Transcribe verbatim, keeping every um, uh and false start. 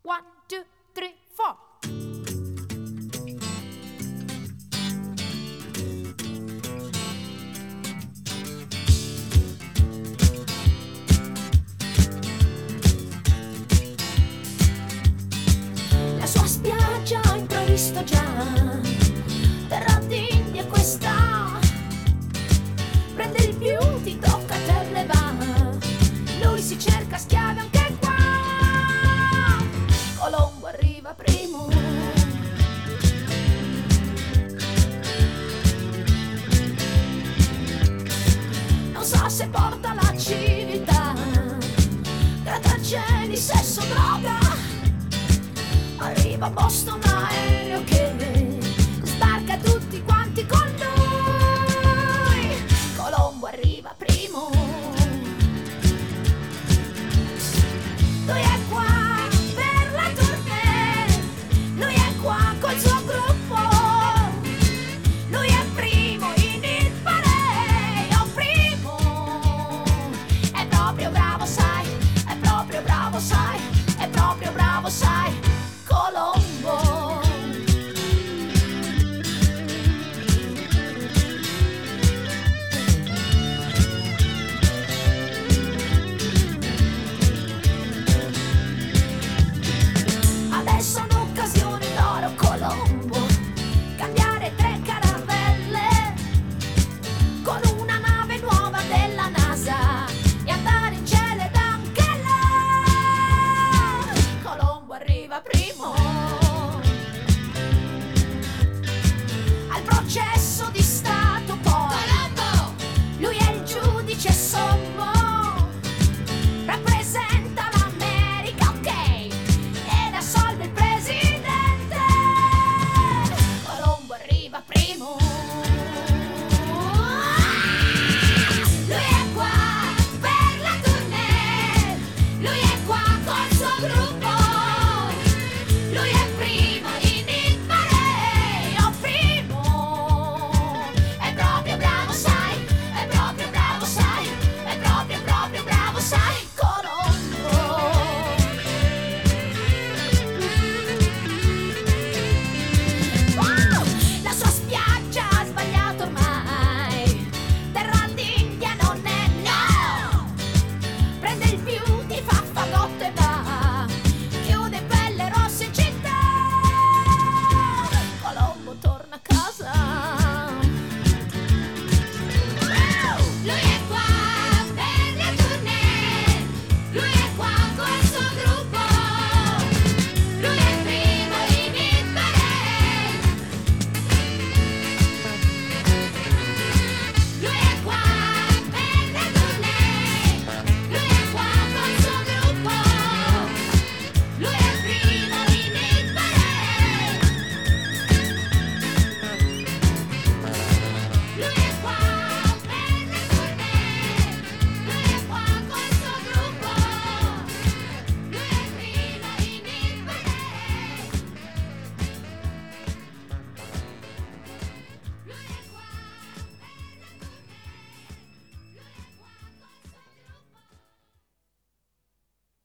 One, two, three, four. La sua spiaggia ho intravisto già, terra d'India questa, prende il beauty, tocca a te le va, lui si cerca schiavi anche qua, Colombo arriva primo. Non so se porta la civiltà, grattacieli, sesso, droga. Arriva a Boston aereo che sbarca tutti quanti con lui. Colombo arriva primo. Lui è qua per la tournée, lui è qua col suo gruppo, lui è primo in il parade, oh primo. È proprio bravo sai, è proprio bravo sai, è proprio bravo sai.